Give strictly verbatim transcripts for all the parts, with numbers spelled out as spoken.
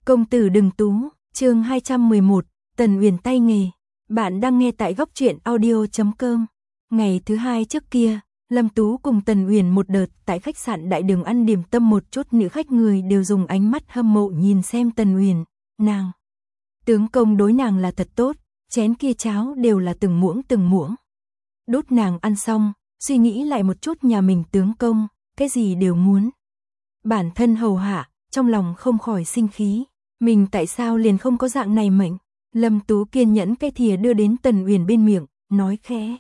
Công tử đừng tú, chương hai trăm mười một, Tần Uyển tay nghề. Bạn đang nghe tại góc truyện audio chấm com. Ngày thứ hai trước kia, Lâm Tú cùng Tần Uyển một đợt tại khách sạn Đại Đường ăn điểm tâm, một chút nữ khách người đều dùng ánh mắt hâm mộ nhìn xem Tần Uyển, nàng. Tướng công đối nàng là thật tốt, chén kia cháo đều là từng muỗng từng muỗng. Đốt nàng ăn xong, suy nghĩ lại một chút nhà mình tướng công, cái gì đều muốn. Bản thân hầu hạ, trong lòng không khỏi sinh khí, mình tại sao liền không có dạng này mệnh. Lâm Tú kiên nhẫn cái thìa đưa đến Tần Uyển bên miệng, nói khẽ.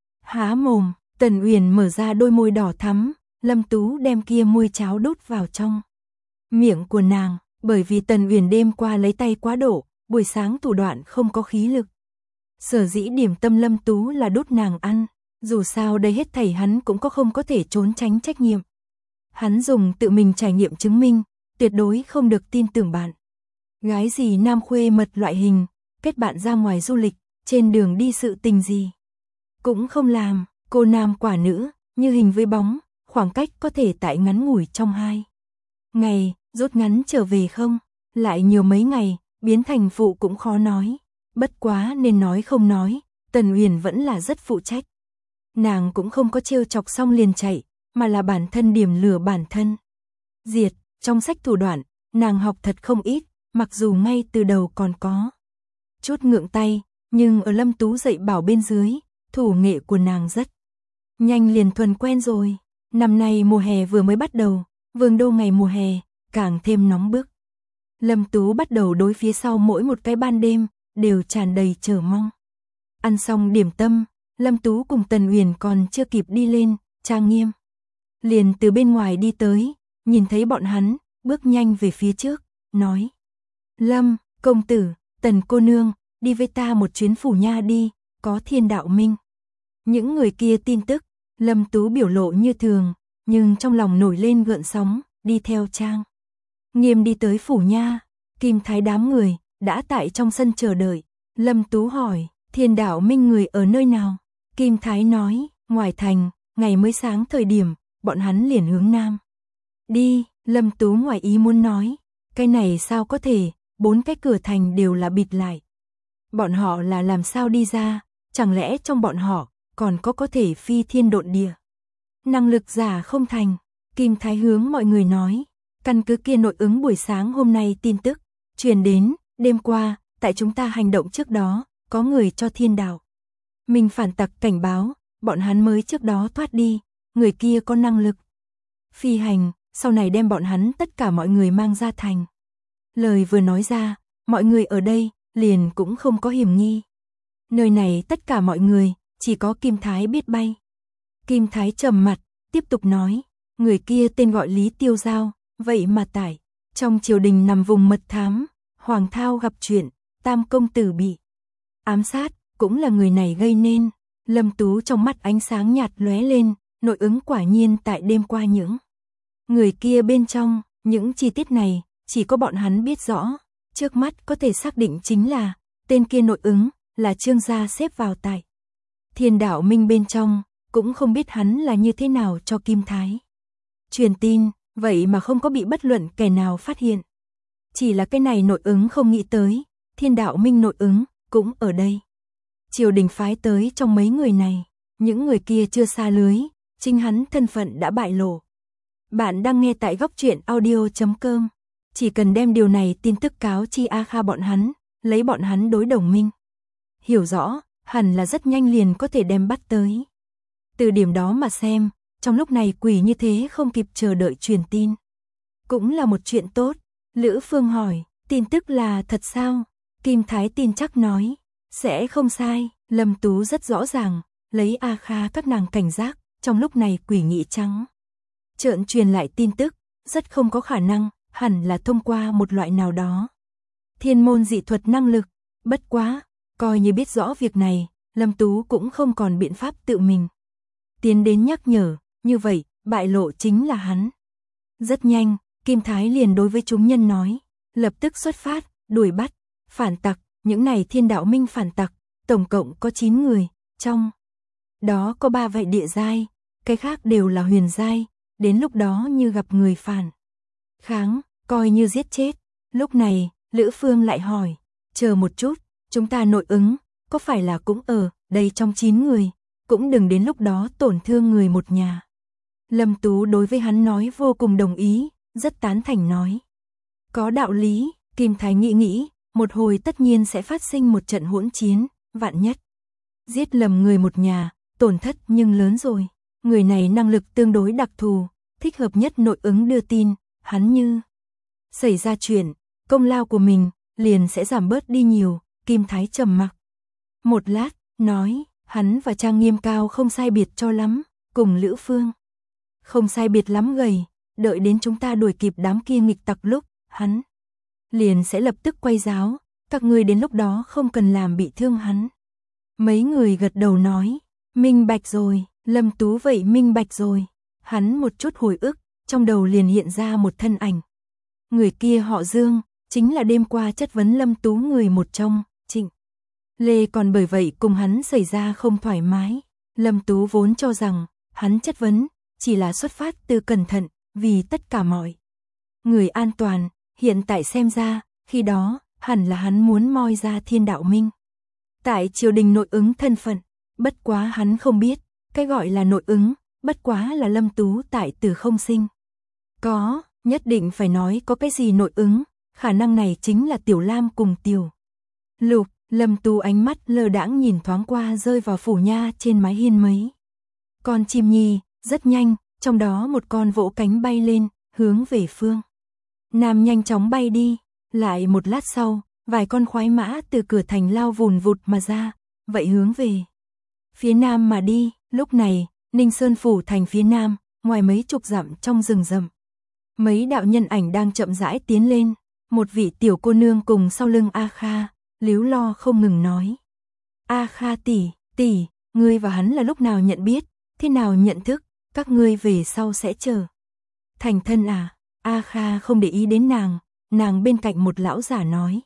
Há mồm, Tần Uyển mở ra đôi môi đỏ thắm, Lâm Tú đem kia muôi cháo đút vào trong miệng của nàng, bởi vì Tần Uyển đêm qua lấy tay quá độ, buổi sáng thủ đoạn không có khí lực. Sở dĩ điểm tâm Lâm Tú là đút nàng ăn, dù sao đây hết thảy hắn cũng có không có thể trốn tránh trách nhiệm. Hắn dùng tự mình trải nghiệm chứng minh, tuyệt đối không được tin tưởng bạn. Gái gì nam khuê mật loại hình, kết bạn ra ngoài du lịch, trên đường đi sự tình gì cũng không làm, cô nam quả nữ, như hình với bóng, khoảng cách có thể tại ngắn ngủi trong hai ngày, rút ngắn trở về không, lại nhiều mấy ngày, biến thành phụ cũng khó nói. Bất quá nên nói không nói, Tần Uyển vẫn là rất phụ trách. Nàng cũng không có trêu chọc xong liền chạy, mà là bản thân điểm lửa bản thân. Diệt, trong sách thủ đoạn, nàng học thật không ít, mặc dù ngay từ đầu còn có chút ngượng tay, nhưng ở Lâm Tú dạy bảo bên dưới, thủ nghệ của nàng rất nhanh liền thuần quen rồi. Năm nay mùa hè vừa mới bắt đầu, Vương đô ngày mùa hè, càng thêm nóng bức. Lâm Tú bắt đầu đối phía sau mỗi một cái ban đêm, đều tràn đầy chờ mong. Ăn xong điểm tâm, Lâm Tú cùng Tần Uyển còn chưa kịp đi lên, trang nghiêm. Liền từ bên ngoài đi tới, nhìn thấy bọn hắn, bước nhanh về phía trước, nói. Lâm, công tử, Tần cô nương, đi với ta một chuyến phủ nha đi, có Thiên Đạo Minh. Những người kia tin tức, Lâm Tú biểu lộ như thường, nhưng trong lòng nổi lên gợn sóng, đi theo trang nghiêm đi tới phủ nha. Kim Thái đám người đã tại trong sân chờ đợi. Lâm Tú hỏi, Thiên Đạo Minh người ở nơi nào? Kim Thái nói, ngoài thành, ngày mới sáng thời điểm, bọn hắn liền hướng nam đi. Lâm Tú ngoài ý muốn nói, cái này sao có thể, bốn cái cửa thành đều là bịt lại. Bọn họ là làm sao đi ra, chẳng lẽ trong bọn họ còn có có thể phi thiên độn địa năng lực giả không thành? Kim Thái hướng mọi người nói, căn cứ kia nội ứng buổi sáng hôm nay tin tức truyền đến, đêm qua, tại chúng ta hành động trước đó, có người cho Thiên Đạo Minh phản tặc cảnh báo, bọn hắn mới trước đó thoát đi, người kia có năng lực phi hành, sau này đem bọn hắn tất cả mọi người mang ra thành. Lời vừa nói ra, mọi người ở đây liền cũng không có hiểm nghi. Nơi này tất cả mọi người, chỉ có Kim Thái biết bay. Kim Thái trầm mặt, tiếp tục nói, người kia tên gọi Lý Tiêu Giao, vậy mà tại trong triều đình nằm vùng mật thám, Hoàng Thao gặp chuyện, Tam công tử bị ám sát, cũng là người này gây nên. Lâm Tú trong mắt ánh sáng nhạt lóe lên, nội ứng quả nhiên tại đêm qua những người kia bên trong, những chi tiết này, chỉ có bọn hắn biết rõ. Trước mắt có thể xác định chính là, tên kia nội ứng, là Trương gia xếp vào tại Thiên Đạo Minh bên trong, cũng không biết hắn là như thế nào cho Kim Thái truyền tin, vậy mà không có bị bất luận kẻ nào phát hiện. Chỉ là cái này nội ứng không nghĩ tới, Thiên Đạo Minh nội ứng, cũng ở đây. Triều đình phái tới trong mấy người này, những người kia chưa xa lưới, chính hắn thân phận đã bại lộ. Bạn đang nghe tại góc truyện audio chấm com. Chỉ cần đem điều này tin tức cáo chi A Kha bọn hắn, lấy bọn hắn đối đồng minh. Hiểu rõ, hẳn là rất nhanh liền có thể đem bắt tới. Từ điểm đó mà xem, trong lúc này quỷ như thế không kịp chờ đợi truyền tin. Cũng là một chuyện tốt. Lữ Phương hỏi, tin tức là thật sao? Kim Thái tin chắc nói, sẽ không sai. Lâm Tú rất rõ ràng, lấy A Kha các nàng cảnh giác, trong lúc này quỷ nghị trắng trợn truyền lại tin tức, rất không có khả năng, hẳn là thông qua một loại nào đó thiên môn dị thuật năng lực. Bất quá, coi như biết rõ việc này, Lâm Tú cũng không còn biện pháp tự mình tiến đến nhắc nhở, như vậy, bại lộ chính là hắn. Rất nhanh, Kim Thái liền đối với chúng nhân nói, lập tức xuất phát, đuổi bắt phản tặc. Những này Thiên Đạo Minh phản tặc, tổng cộng có chín người, trong đó có ba vị địa giai, cái khác đều là huyền giai. Đến lúc đó như gặp người phản kháng, coi như giết chết. Lúc này, Lữ Phương lại hỏi, chờ một chút, chúng ta nội ứng, có phải là cũng ở đây trong chín người, cũng đừng đến lúc đó tổn thương người một nhà. Lâm Tú đối với hắn nói vô cùng đồng ý, rất tán thành nói. Có đạo lý, Kim Thái nghĩ nghĩ, một hồi tất nhiên sẽ phát sinh một trận hỗn chiến, vạn nhất. Giết lầm người một nhà, tổn thất nhưng lớn rồi. Người này năng lực tương đối đặc thù, thích hợp nhất nội ứng đưa tin, hắn như xảy ra chuyện, công lao của mình liền sẽ giảm bớt đi nhiều. Kim Thái trầm mặc một lát, nói, hắn và Trang Nghiêm Cao không sai biệt cho lắm, cùng Lữ Phương không sai biệt lắm gầy, đợi đến chúng ta đuổi kịp đám kia nghịch tặc lúc, hắn liền sẽ lập tức quay giáo, các ngươi đến lúc đó không cần làm bị thương hắn. Mấy người gật đầu nói, minh bạch rồi. Lâm Tú vậy minh bạch rồi. Hắn một chút hồi ức, trong đầu liền hiện ra một thân ảnh. Người kia họ Dương, chính là đêm qua chất vấn Lâm Tú người một trong, Trịnh Lê còn bởi vậy cùng hắn xảy ra không thoải mái. Lâm Tú vốn cho rằng, hắn chất vấn, chỉ là xuất phát từ cẩn thận, vì tất cả mọi người an toàn, hiện tại xem ra, khi đó, hẳn là hắn muốn moi ra Thiên Đạo Minh. Tại triều đình nội ứng thân phận, bất quá hắn không biết, cái gọi là nội ứng, bất quá là Lâm Tú tại từ không sinh. Có, nhất định phải nói có cái gì nội ứng, khả năng này chính là Tiểu Lam cùng Tiểu Lục. Lâm Tú ánh mắt lơ đãng nhìn thoáng qua rơi vào phủ nha trên mái hiên mấy con chim nhi, rất nhanh, trong đó một con vỗ cánh bay lên, hướng về phương nam nhanh chóng bay đi. Lại một lát sau, vài con khoái mã từ cửa thành lao vùn vụt mà ra, vậy hướng về phía nam mà đi. Lúc này, Ninh Sơn phủ thành phía nam, ngoài mấy chục dặm trong rừng rậm, mấy đạo nhân ảnh đang chậm rãi tiến lên. Một vị tiểu cô nương cùng sau lưng A Kha, líu lo không ngừng nói. A Kha tỷ, tỷ, ngươi và hắn là lúc nào nhận biết, thế nào nhận thức, các ngươi về sau sẽ chờ thành thân à? A Kha không để ý đến nàng, nàng bên cạnh một lão giả nói.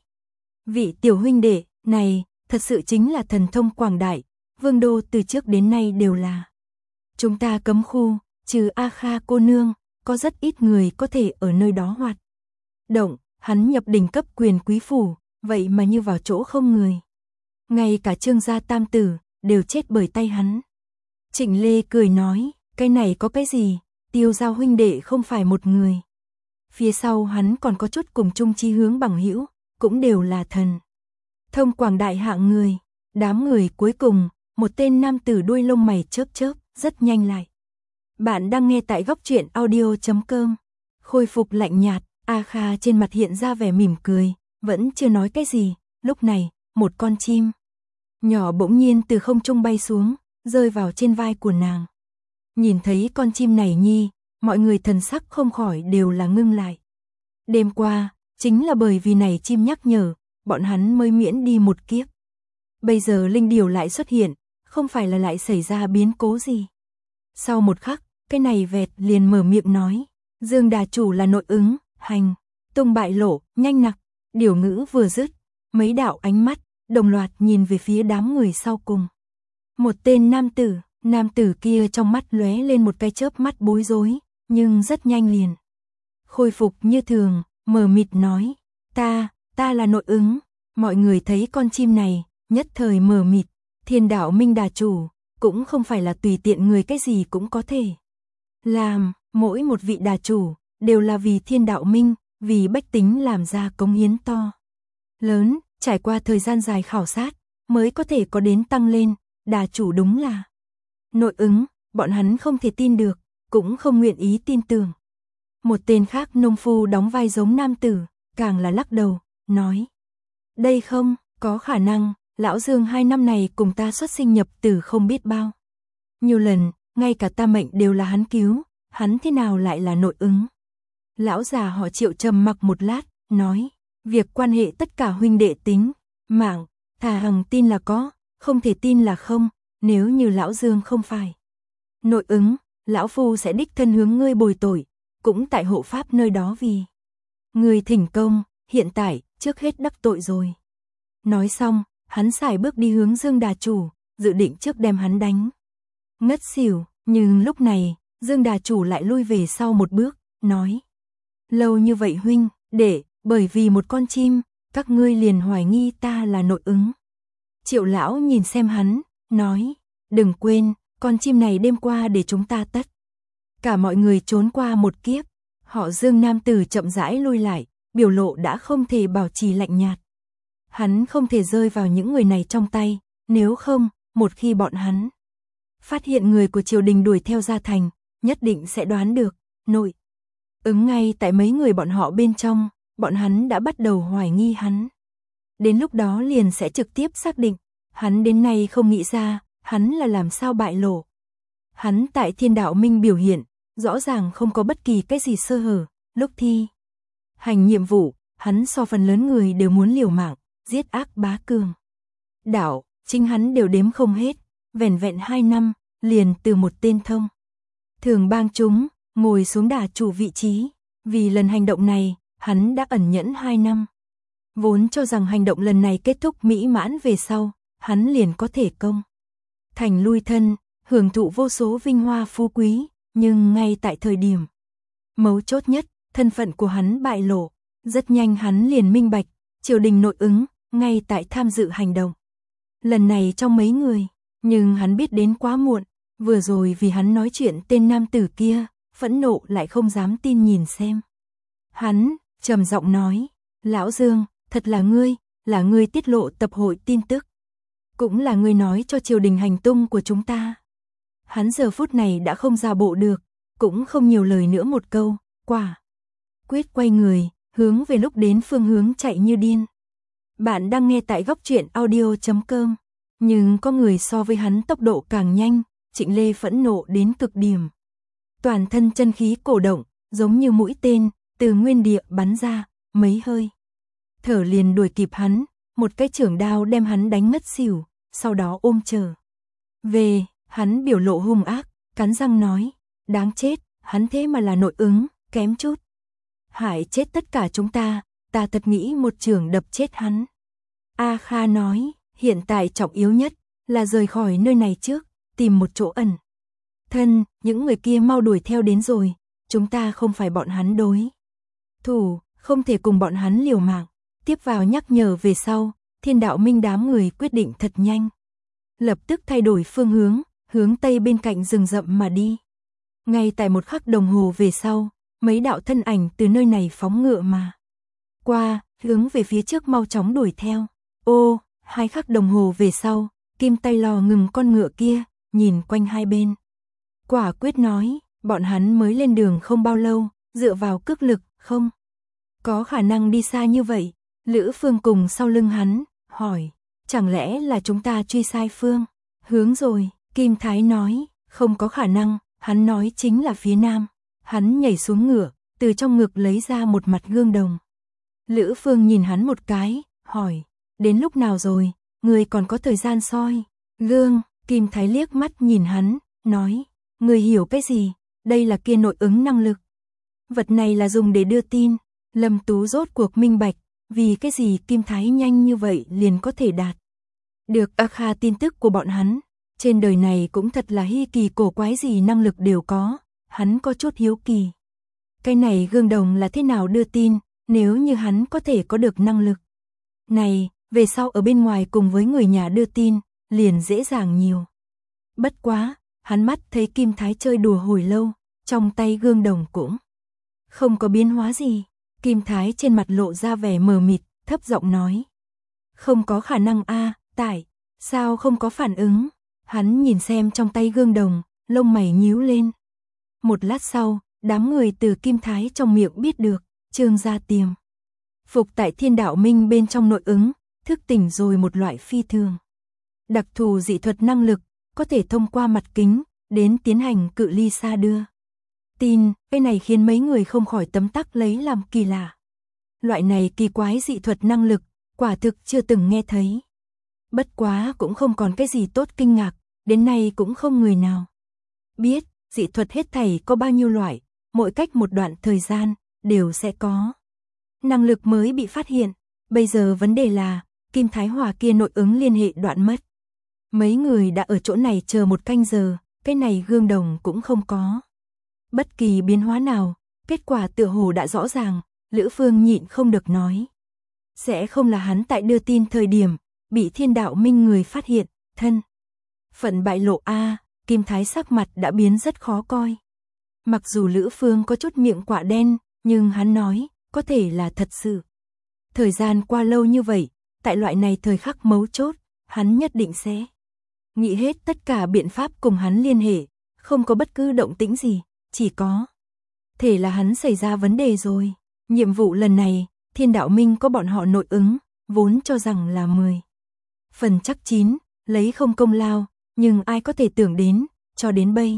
Vị tiểu huynh đệ này, thật sự chính là thần thông quảng đại, vương đô từ trước đến nay đều là chúng ta cấm khu, trừ A Kha cô nương, có rất ít người có thể ở nơi đó hoạt động. Hắn nhập đỉnh cấp quyền quý phủ, vậy mà như vào chỗ không người. Ngay cả Trương gia tam tử, đều chết bởi tay hắn. Trịnh Lê cười nói, cái này có cái gì, Tiêu Giao huynh đệ không phải một người. Phía sau hắn còn có chút cùng chung chí hướng bằng hữu, cũng đều là thần thông quảng đại hạng người. Đám người cuối cùng, một tên nam tử đuôi lông mày chớp chớp, rất nhanh lại. Bạn đang nghe tại góc truyện audio chấm com. Khôi phục lạnh nhạt, A Kha trên mặt hiện ra vẻ mỉm cười, vẫn chưa nói cái gì. Lúc này, một con chim nhỏ bỗng nhiên từ không trung bay xuống, rơi vào trên vai của nàng. Nhìn thấy con chim này nhi, mọi người thần sắc không khỏi đều là ngưng lại. Đêm qua, chính là bởi vì này chim nhắc nhở, bọn hắn mới miễn đi một kiếp. Bây giờ linh điều lại xuất hiện, không phải là lại xảy ra biến cố gì. Sau một khắc, cái này vẹt liền mở miệng nói, Dương đà chủ là nội ứng, hành tung bại lộ, nhanh nặc. Điều ngữ vừa dứt, mấy đạo ánh mắt đồng loạt nhìn về phía đám người sau cùng. Một tên nam tử, nam tử kia trong mắt lóe lên một cái chớp mắt bối rối, nhưng rất nhanh liền khôi phục như thường, mờ mịt nói, ta, ta là nội ứng. Mọi người thấy con chim này, nhất thời mờ mịt. Thiên Đạo Minh đà chủ, cũng không phải là tùy tiện người cái gì cũng có thể làm. Mỗi một vị đà chủ, đều là vì Thiên Đạo Minh, vì bách tính làm ra cống hiến to lớn, trải qua thời gian dài khảo sát, mới có thể có đến tăng lên. Đà chủ đúng là nội ứng, bọn hắn không thể tin được, cũng không nguyện ý tin tưởng. Một tên khác nông phu đóng vai giống nam tử, càng là lắc đầu, nói, đây không có khả năng. Lão Dương hai năm này cùng ta xuất sinh nhập tử không biết bao nhiều lần, ngay cả ta mệnh đều là hắn cứu, hắn thế nào lại là nội ứng? Lão già họ Triệu trầm mặc một lát, nói, việc quan hệ tất cả huynh đệ tính mạng, thà hằng tin là có, không thể tin là không. Nếu như lão Dương không phải nội ứng, lão phu sẽ đích thân hướng ngươi bồi tội, cũng tại hộ pháp nơi đó vì ngươi thỉnh công. Hiện tại, trước hết đắc tội rồi. Nói xong, hắn sải bước đi hướng Dương đà chủ, dự định trước đem hắn đánh ngất xỉu. Nhưng lúc này, Dương đà chủ lại lui về sau một bước, nói, lâu như vậy huynh, để bởi vì một con chim, các ngươi liền hoài nghi ta là nội ứng. Triệu lão nhìn xem hắn, nói, đừng quên, con chim này đêm qua để chúng ta tất cả mọi người trốn qua một kiếp. Họ Dương nam tử chậm rãi lui lại, biểu lộ đã không thể bảo trì lạnh nhạt. Hắn không thể rơi vào những người này trong tay, nếu không, một khi bọn hắn phát hiện người của triều đình đuổi theo ra thành, nhất định sẽ đoán được, nội ứng ngay tại mấy người bọn họ bên trong, bọn hắn đã bắt đầu hoài nghi hắn. Đến lúc đó liền sẽ trực tiếp xác định, hắn đến nay không nghĩ ra, hắn là làm sao bại lộ. Hắn tại Thiên Đạo Minh biểu hiện, rõ ràng không có bất kỳ cái gì sơ hở, lúc thi hành nhiệm vụ, hắn so phần lớn người đều muốn liều mạng, giết ác bá cường. Đạo, chính hắn đều đếm không hết, vẻn vẹn hai năm, liền từ một tên thông thường bang chúng, ngồi xuống đà chủ vị trí, vì lần hành động này, hắn đã ẩn nhẫn hai năm. Vốn cho rằng hành động lần này kết thúc mỹ mãn về sau, hắn liền có thể công thành lui thân, hưởng thụ vô số vinh hoa phú quý, nhưng ngay tại thời điểm mấu chốt nhất, thân phận của hắn bại lộ, rất nhanh hắn liền minh bạch, triều đình nội ứng, ngay tại tham dự hành động. Lần này trong mấy người, nhưng hắn biết đến quá muộn, vừa rồi vì hắn nói chuyện tên nam tử kia, phẫn nộ lại không dám tin nhìn xem. Hắn, trầm giọng nói, Lão Dương, thật là ngươi, là ngươi tiết lộ tập hội tin tức. Cũng là ngươi nói cho triều đình hành tung của chúng ta. Hắn giờ phút này đã không ra bộ được, cũng không nhiều lời nữa một câu, quả quyết quay người, hướng về lúc đến phương hướng chạy như điên. Bạn đang nghe tại góc truyện audio chấm com, nhưng có người so với hắn tốc độ càng nhanh, Trịnh Lê phẫn nộ đến cực điểm. Toàn thân chân khí cổ động, giống như mũi tên, từ nguyên địa bắn ra, mấy hơi thở liền đuổi kịp hắn, một cái chưởng đao đem hắn đánh ngất xỉu, sau đó ôm trở về, hắn biểu lộ hung ác, cắn răng nói, đáng chết, hắn thế mà là nội ứng, kém chút hại chết tất cả chúng ta, ta thật nghĩ một chưởng đập chết hắn. A Kha nói, hiện tại trọng yếu nhất là rời khỏi nơi này trước, tìm một chỗ ẩn thân, những người kia mau đuổi theo đến rồi, chúng ta không phải bọn hắn đối thủ, không thể cùng bọn hắn liều mạng. Tiếp vào nhắc nhở về sau, Thiên Đạo Minh đám người quyết định thật nhanh, lập tức thay đổi phương hướng, hướng tây bên cạnh rừng rậm mà đi. Ngay tại một khắc đồng hồ về sau, mấy đạo thân ảnh từ nơi này phóng ngựa mà qua, hướng về phía trước mau chóng đuổi theo. Ô, hai khắc đồng hồ về sau, Kim Tay Lò ngừng con ngựa kia, nhìn quanh hai bên. Quả quyết nói, bọn hắn mới lên đường không bao lâu, dựa vào cước lực, không có khả năng đi xa như vậy. Lữ Phương cùng sau lưng hắn, hỏi, chẳng lẽ là chúng ta truy sai phương hướng rồi? Kim Thái nói, không có khả năng, hắn nói chính là phía nam. Hắn nhảy xuống ngựa, từ trong ngực lấy ra một mặt gương đồng. Lữ Phương nhìn hắn một cái, hỏi, đến lúc nào rồi, người còn có thời gian soi gương? Kim Thái liếc mắt nhìn hắn, nói, người hiểu cái gì, đây là kia nội ứng năng lực. Vật này là dùng để đưa tin. Lâm Tú rốt cuộc minh bạch, vì cái gì Kim Thái nhanh như vậy liền có thể đạt được A Kha tin tức của bọn hắn. Trên đời này cũng thật là hy kỳ cổ quái gì năng lực đều có, hắn có chút hiếu kỳ. Cái này gương đồng là thế nào đưa tin, nếu như hắn có thể có được năng lực này, về sau ở bên ngoài cùng với người nhà đưa tin, liền dễ dàng nhiều. Bất quá, hắn mắt thấy Kim Thái chơi đùa hồi lâu, trong tay gương đồng cũng không có biến hóa gì. Kim Thái trên mặt lộ ra vẻ mờ mịt, thấp giọng nói, không có khả năng a, tại sao không có phản ứng? Hắn nhìn xem trong tay gương đồng, lông mày nhíu lên. Một lát sau, đám người từ Kim Thái trong miệng biết được, Trương gia tiềm phục tại Thiên Đạo Minh bên trong nội ứng, thức tỉnh rồi một loại phi thường đặc thù dị thuật năng lực, có thể thông qua mặt kính đến tiến hành cự ly xa đưa tin. Cái này khiến mấy người không khỏi tấm tắc lấy làm kỳ lạ. Loại này kỳ quái dị thuật năng lực, quả thực chưa từng nghe thấy. Bất quá cũng không còn cái gì tốt kinh ngạc, đến nay cũng không người nào biết dị thuật hết thảy có bao nhiêu loại, mỗi cách một đoạn thời gian đều sẽ có năng lực mới bị phát hiện. Bây giờ vấn đề là Kim Thái Hòa kia nội ứng liên hệ đoạn mất. Mấy người đã ở chỗ này chờ một canh giờ, cái này gương đồng cũng không có bất kỳ biến hóa nào, kết quả tựa hồ đã rõ ràng, Lữ Phương nhịn không được nói. Sẽ không là hắn tại đưa tin thời điểm, bị Thiên Đạo Minh người phát hiện, thân phận bại lộ a à, Kim Thái sắc mặt đã biến rất khó coi. Mặc dù Lữ Phương có chút miệng quạ đen, nhưng hắn nói, có thể là thật sự. Thời gian qua lâu như vậy, tại loại này thời khắc mấu chốt, hắn nhất định sẽ nghĩ hết tất cả biện pháp cùng hắn liên hệ, không có bất cứ động tĩnh gì, chỉ có thể là hắn xảy ra vấn đề rồi. Nhiệm vụ lần này, Thiên Đạo Minh có bọn họ nội ứng, vốn cho rằng là mười phần chắc chín, lấy không công lao, nhưng ai có thể tưởng đến, cho đến bây.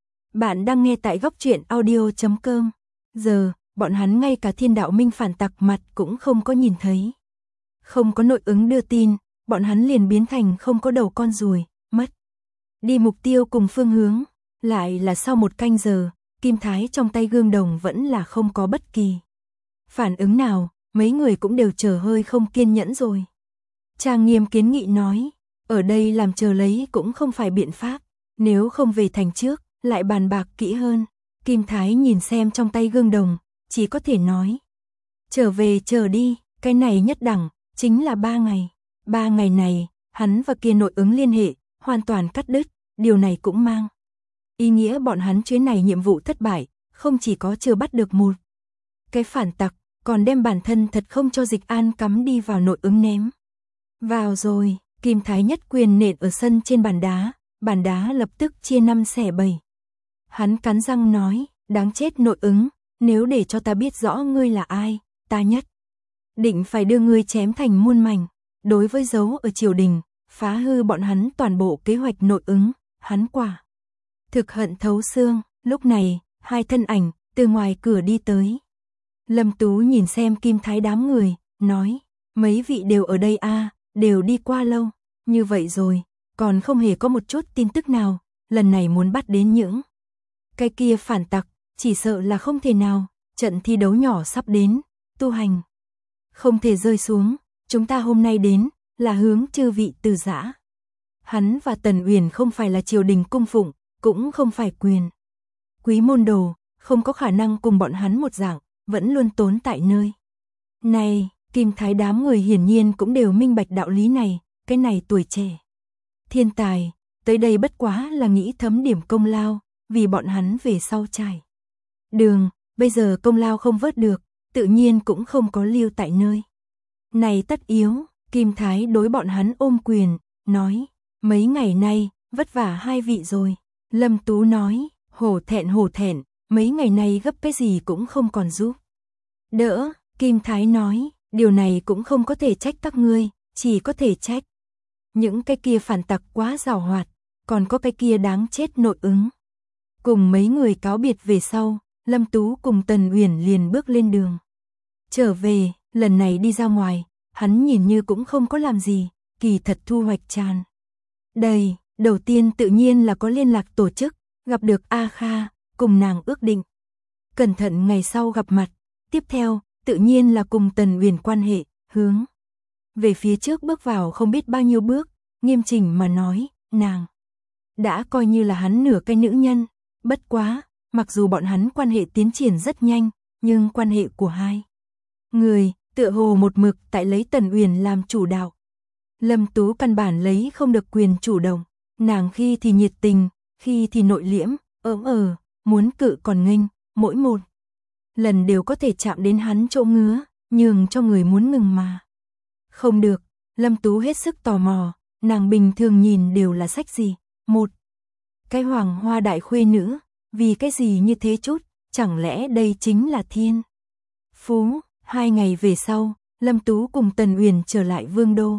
Bạn đang nghe tại góc truyện audio chấm com. Giờ, bọn hắn ngay cả Thiên Đạo Minh phản tặc mặt cũng không có nhìn thấy. Không có nội ứng đưa tin, bọn hắn liền biến thành không có đầu con ruồi, mất đi mục tiêu cùng phương hướng. Lại là sau một canh giờ, Kim Thái trong tay gương đồng vẫn là không có bất kỳ phản ứng nào, mấy người cũng đều chờ hơi không kiên nhẫn rồi. Trang Nghiêm kiến nghị nói, ở đây làm chờ lấy cũng không phải biện pháp, nếu không về thành trước, lại bàn bạc kỹ hơn. Kim Thái nhìn xem trong tay gương đồng, chỉ có thể nói, trở về chờ đi, cái này nhất đẳng, chính là ba ngày. Ba ngày này, hắn và kia nội ứng liên hệ, hoàn toàn cắt đứt, điều này cũng mang ý nghĩa bọn hắn chuyến này nhiệm vụ thất bại, không chỉ có chưa bắt được một cái phản tặc, còn đem bản thân thật không cho Dịch An cắm đi vào nội ứng ném vào rồi. Kim Thái nhất quyền nện ở sân trên bàn đá, bàn đá lập tức chia năm xẻ bảy. Hắn cắn răng nói, đáng chết nội ứng, nếu để cho ta biết rõ ngươi là ai, ta nhất định phải đưa ngươi chém thành muôn mảnh. Đối với dấu ở triều đình, phá hư bọn hắn toàn bộ kế hoạch nội ứng, hắn quả thực hận thấu xương. Lúc này, hai thân ảnh từ ngoài cửa đi tới. Lâm Tú nhìn xem Kim Thái đám người, nói, mấy vị đều ở đây a à, đều đi qua lâu như vậy rồi, còn không hề có một chút tin tức nào, lần này muốn bắt đến những cái kia phản tặc, chỉ sợ là không thể nào. Trận thi đấu nhỏ sắp đến, tu hành không thể rơi xuống, chúng ta hôm nay đến là hướng chư vị từ giã. Hắn và Tần Uyển không phải là triều đình cung phụng, cũng không phải quyền quý môn đồ, không có khả năng cùng bọn hắn một dạng, vẫn luôn tốn tại nơi này. Kim Thái đám người hiển nhiên cũng đều minh bạch đạo lý này, cái này tuổi trẻ thiên tài, tới đây bất quá là nghĩ thấm điểm công lao, vì bọn hắn về sau trải đường, bây giờ công lao không vớt được, tự nhiên cũng không có lưu tại nơi này tất yếu. Kim Thái đối bọn hắn ôm quyền, nói, mấy ngày nay, vất vả hai vị rồi. Lâm Tú nói, hổ thẹn hổ thẹn, mấy ngày nay gấp cái gì cũng không còn giúp đỡ. Kim Thái nói, điều này cũng không có thể trách các ngươi, chỉ có thể trách những cái kia phản tặc quá giàu hoạt, còn có cái kia đáng chết nội ứng. Cùng mấy người cáo biệt về sau, Lâm Tú cùng Tần Uyển liền bước lên đường trở về. Lần này đi ra ngoài, hắn nhìn như cũng không có làm gì, kỳ thật thu hoạch tràn đầy. Đầu tiên tự nhiên là có liên lạc tổ chức, gặp được A Kha, cùng nàng ước định cẩn thận ngày sau gặp mặt. Tiếp theo, tự nhiên là cùng Tần Uyển quan hệ, hướng về phía trước bước vào không biết bao nhiêu bước. Nghiêm chỉnh mà nói, nàng đã coi như là hắn nửa cái nữ nhân. Bất quá, mặc dù bọn hắn quan hệ tiến triển rất nhanh, nhưng quan hệ của hai người tựa hồ một mực tại lấy Tần Uyển làm chủ đạo. Lâm Tú căn bản lấy không được quyền chủ động, nàng khi thì nhiệt tình, khi thì nội liễm, ỡm ờ, muốn cự còn nghênh, mỗi một lần đều có thể chạm đến hắn chỗ ngứa, nhường cho người muốn ngừng mà không được. Lâm Tú hết sức tò mò, nàng bình thường nhìn đều là sách gì, một cái hoàng hoa đại khuê nữ, vì cái gì như thế chút, chẳng lẽ đây chính là thiên phú. Hai ngày về sau, Lâm Tú cùng Tần Uyển trở lại Vương Đô.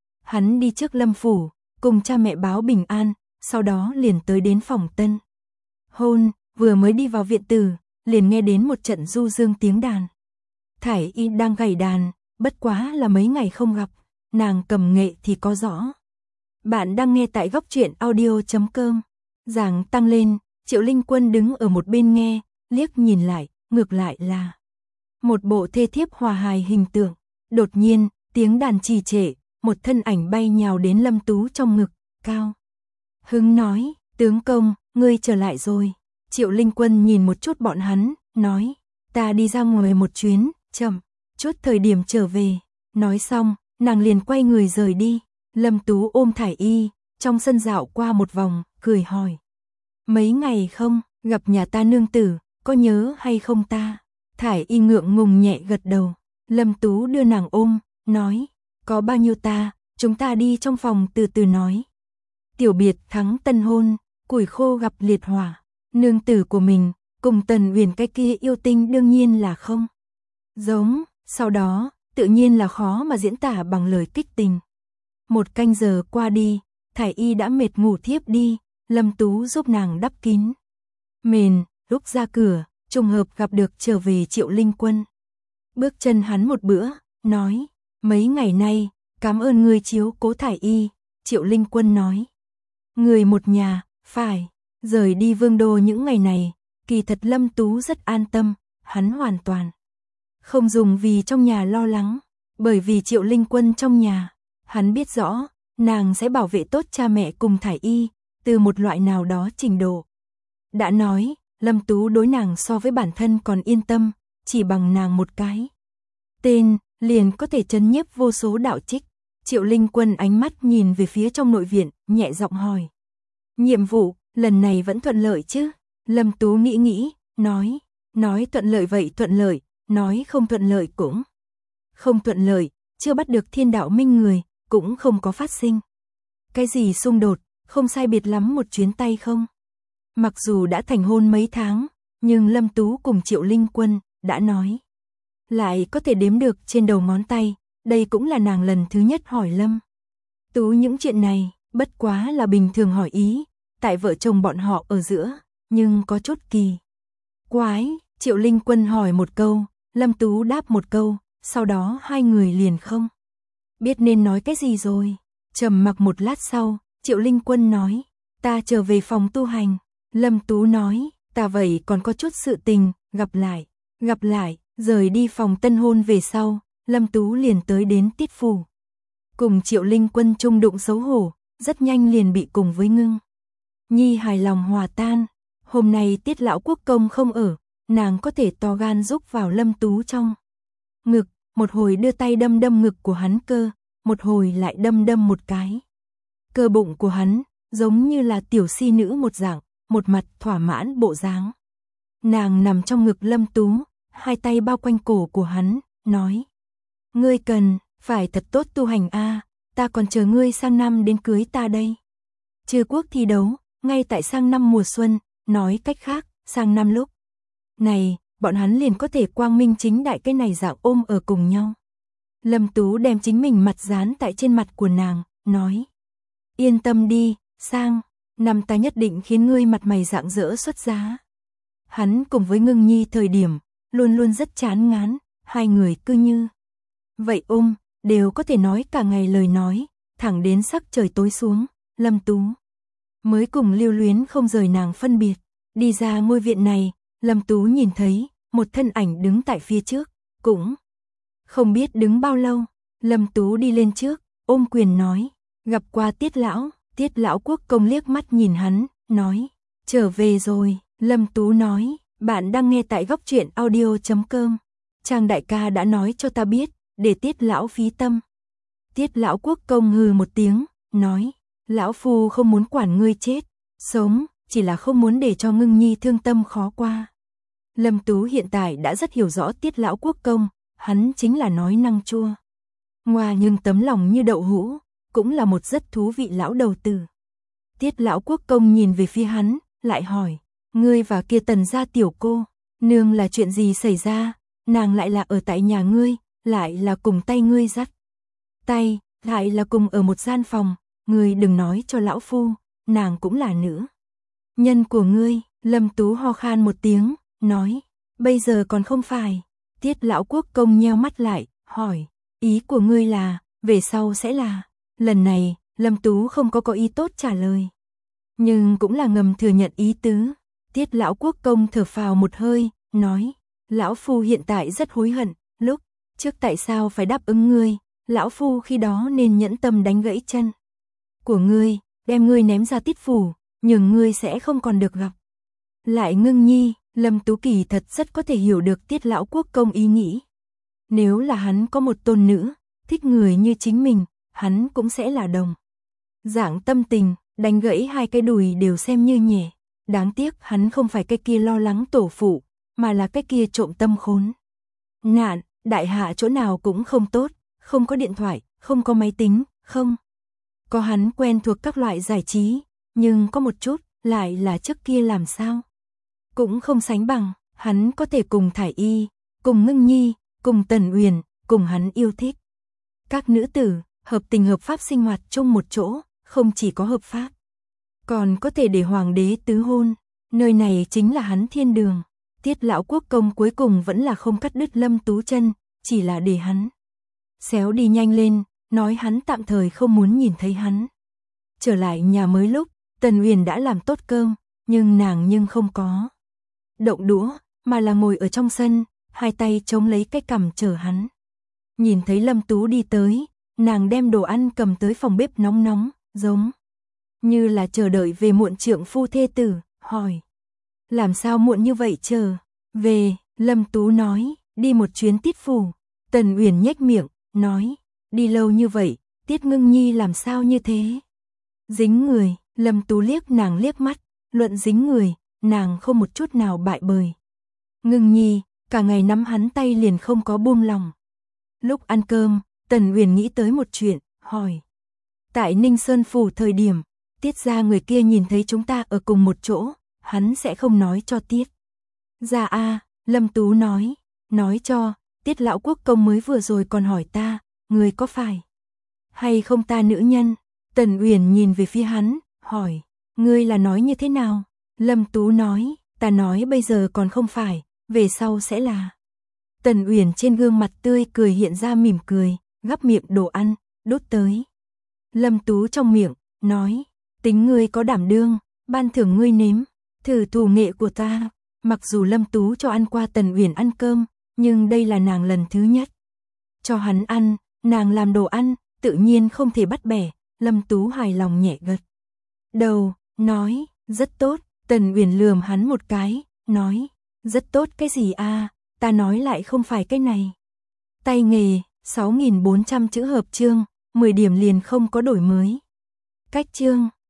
Hắn đi trước Lâm Phủ, cùng cha mẹ báo bình an, sau đó liền tới đến phòng tân hôn. Vừa mới đi vào viện tử, liền nghe đến một trận du dương tiếng đàn. Thải Y đang gảy đàn, bất quá là mấy ngày không gặp, nàng cầm nghệ thì có rõ. Bạn đang nghe tại góc truyện audio chấm com. Giảng tăng lên, Triệu Linh Quân đứng ở một bên nghe, liếc nhìn lại, ngược lại là một bộ thê thiếp hòa hài hình tượng. Đột nhiên, tiếng đàn trì trệ, một thân ảnh bay nhào đến Lâm Tú trong ngực, cao hứng nói, tướng công, ngươi trở lại rồi. Triệu Linh Quân nhìn một chút bọn hắn, nói, ta đi ra ngoài một chuyến, chậm, chút thời điểm trở về. Nói xong, nàng liền quay người rời đi. Lâm Tú ôm Thải Y, trong sân dạo qua một vòng, cười hỏi. Mấy ngày không, gặp nhà ta nương tử, có nhớ hay không ta? Thải Y ngượng ngùng nhẹ gật đầu. Lâm Tú đưa nàng ôm, nói. Có bao nhiêu ta, chúng ta đi trong phòng từ từ nói. Tiểu biệt thắng tân hôn, củi khô gặp liệt hỏa. Nương tử của mình, cùng Tần Uyển cái kia yêu tinh đương nhiên là không giống, sau đó, tự nhiên là khó mà diễn tả bằng lời kích tình. Một canh giờ qua đi, Thải Y đã mệt ngủ thiếp đi, Lâm Tú giúp nàng đắp kín mền, lúc ra cửa, trùng hợp gặp được trở về Triệu Linh Quân. Bước chân hắn một bữa, nói, mấy ngày nay, cảm ơn ngươi chiếu cố Thải Y. Triệu Linh Quân nói, người một nhà, phải, rời đi Vương Đô những ngày này, kỳ thật Lâm Tú rất an tâm, hắn hoàn toàn không dùng vì trong nhà lo lắng, bởi vì Triệu Linh Quân trong nhà, hắn biết rõ, nàng sẽ bảo vệ tốt cha mẹ cùng Thải Y, từ một loại nào đó trình độ. Đã nói, Lâm Tú đối nàng so với bản thân còn yên tâm, chỉ bằng nàng một cái tên, liền có thể trấn nhiếp vô số đạo trích. Triệu Linh Quân ánh mắt nhìn về phía trong nội viện, nhẹ giọng hỏi. Nhiệm vụ, lần này vẫn thuận lợi chứ? Lâm Tú nghĩ nghĩ, nói, nói thuận lợi vậy thuận lợi, nói không thuận lợi cũng không thuận lợi, chưa bắt được thiên đạo minh người, cũng không có phát sinh. Cái gì xung đột, không sai biệt lắm một chuyến tay không? Mặc dù đã thành hôn mấy tháng, nhưng Lâm Tú cùng Triệu Linh Quân đã nói. Lại có thể đếm được trên đầu ngón tay, đây cũng là nàng lần thứ nhất hỏi Lâm Tú những chuyện này, bất quá là bình thường hỏi ý, tại vợ chồng bọn họ ở giữa, nhưng có chút kỳ quái. Triệu Linh Quân hỏi một câu, Lâm Tú đáp một câu, sau đó hai người liền không biết nên nói cái gì rồi. Trầm mặc một lát sau, Triệu Linh Quân nói, ta trở về phòng tu hành. Lâm Tú nói, ta vậy còn có chút sự tình, gặp lại, gặp lại. Rời đi phòng tân hôn về sau, Lâm Tú liền tới đến Tiết Phủ. Cùng Triệu Linh Quân chung đụng xấu hổ, rất nhanh liền bị cùng với Ngưng Nhi hài lòng hòa tan. Hôm nay Tiết lão quốc công không ở, nàng có thể to gan giúp vào Lâm Tú trong ngực, một hồi đưa tay đâm đâm ngực của hắn cơ, một hồi lại đâm đâm một cái cơ bụng của hắn, giống như là tiểu si nữ một dạng, một mặt thỏa mãn bộ dáng. Nàng nằm trong ngực Lâm Tú, hai tay bao quanh cổ của hắn, nói, ngươi cần phải thật tốt tu hành a, ta còn chờ ngươi sang năm đến cưới ta đây. Trừ quốc thi đấu, ngay tại sang năm mùa xuân, nói cách khác, sang năm lúc này, bọn hắn liền có thể quang minh chính đại cái này dạng ôm ở cùng nhau. Lâm Tú đem chính mình mặt dán tại trên mặt của nàng, nói, yên tâm đi, sang năm ta nhất định khiến ngươi mặt mày rạng rỡ xuất giá. Hắn cùng với Ngưng Nhi thời điểm, luôn luôn rất chán ngán, hai người cứ như vậy ôm, đều có thể nói cả ngày lời nói, thẳng đến sắc trời tối xuống, Lâm Tú mới cùng lưu luyến không rời nàng phân biệt. Đi ra ngôi viện này, Lâm Tú nhìn thấy một thân ảnh đứng tại phía trước, cũng không biết đứng bao lâu. Lâm Tú đi lên trước, ôm quyền nói, gặp qua Tiết lão. Tiết lão quốc công liếc mắt nhìn hắn, nói, trở về rồi. Lâm Tú nói, bạn đang nghe tại góc truyện audio chấm com. Trang đại ca đã nói cho ta biết, để Tiết lão phí tâm. Tiết lão quốc công hừ một tiếng, nói, lão phu không muốn quản ngươi chết sống, chỉ là không muốn để cho Ngưng Nhi thương tâm khó qua. Lâm Tú hiện tại đã rất hiểu rõ Tiết lão quốc công, hắn chính là nói năng chua ngoa nhưng tấm lòng như đậu hũ, cũng là một rất thú vị lão đầu tử. Tiết lão quốc công nhìn về phía hắn, lại hỏi, ngươi và kia Tần gia tiểu cô nương là chuyện gì xảy ra? Nàng lại là ở tại nhà ngươi, lại là cùng tay ngươi dắt tay, lại là cùng ở một gian phòng, ngươi đừng nói cho lão phu, nàng cũng là nữ nhân của ngươi. Lâm Tú ho khan một tiếng, nói, bây giờ còn không phải. Tiết lão quốc công nheo mắt lại, hỏi, ý của ngươi là, về sau sẽ là? Lần này, Lâm Tú không có có ý tốt trả lời, nhưng cũng là ngầm thừa nhận ý tứ. Tiết lão quốc công thở phào một hơi, nói, lão phu hiện tại rất hối hận, lúc trước tại sao phải đáp ứng ngươi, lão phu khi đó nên nhẫn tâm đánh gãy chân của ngươi, đem ngươi ném ra Tiết phủ, nhưng ngươi sẽ không còn được gặp lại Ngưng Nhi. Lâm Tú kỳ thật rất có thể hiểu được Tiết lão quốc công ý nghĩ Nếu là hắn có một tôn nữ, thích người như chính mình, hắn cũng sẽ là đồng dạng tâm tình, đánh gãy hai cái đùi đều xem như nhẹ. Đáng tiếc hắn không phải cái kia lo lắng tổ phụ, mà là cái kia trộm tâm khốn. Nạn, đại hạ chỗ nào cũng không tốt, không có điện thoại, không có máy tính, không có hắn quen thuộc các loại giải trí, nhưng có một chút, lại là trước kia làm sao cũng không sánh bằng, hắn có thể cùng Thải Y, cùng Ngưng Nhi, cùng Tần Uyển, cùng hắn yêu thích các nữ tử, hợp tình hợp pháp sinh hoạt chung một chỗ, không chỉ có hợp pháp, còn có thể để hoàng đế tứ hôn, nơi này chính là hắn thiên đường. Tiết lão quốc công cuối cùng vẫn là không cắt đứt Lâm Tú chân, chỉ là để hắn xéo đi nhanh lên, nói hắn tạm thời không muốn nhìn thấy hắn. Trở lại nhà mới lúc, Tần Uyển đã làm tốt cơm, nhưng nàng nhưng không có động đũa, mà là ngồi ở trong sân, hai tay chống lấy cái cằm chờ hắn. Nhìn thấy Lâm Tú đi tới, nàng đem đồ ăn cầm tới phòng bếp nóng nóng, giống như là chờ đợi về muộn trượng phu thê tử, hỏi. Làm sao muộn như vậy chờ? Về, Lâm Tú nói, đi một chuyến Tiết phủ. Tần Uyển nhếch miệng, nói, đi lâu như vậy, Tiết Ngưng Nhi làm sao như thế? Dính người, Lâm Tú liếc nàng liếc mắt, luận dính người, nàng không một chút nào bại bời. Ngưng Nhi, cả ngày nắm hắn tay liền không có buông lòng. Lúc ăn cơm, Tần Uyển nghĩ tới một chuyện, hỏi. Tại Ninh Sơn phủ thời điểm, Tiết gia người kia nhìn thấy chúng ta ở cùng một chỗ, hắn sẽ không nói cho Tiết gia a? Lâm Tú nói, nói cho, Tiết lão quốc công mới vừa rồi còn hỏi ta, người có phải hay không ta nữ nhân? Tần Uyển nhìn về phía hắn, hỏi, ngươi là nói như thế nào? Lâm Tú nói, ta nói bây giờ còn không phải, về sau sẽ là. Tần Uyển trên gương mặt tươi cười hiện ra mỉm cười, gắp miệng đồ ăn, đút tới Lâm Tú trong miệng, nói, tính ngươi có đảm đương, ban thưởng ngươi nếm thử thủ nghệ của ta. Mặc dù Lâm Tú cho ăn qua Tần Uyển ăn cơm, nhưng đây là nàng lần thứ nhất cho hắn ăn, nàng làm đồ ăn, tự nhiên không thể bắt bẻ. Lâm Tú hài lòng nhẹ gật đầu, nói, rất tốt. Tần Uyển lườm hắn một cái, nói, rất tốt cái gì a? Ta nói lại không phải cái này. Tay nghề, sáu nghìn bốn trăm chữ hợp chương, mười điểm liền không có đổi mới. Cách chương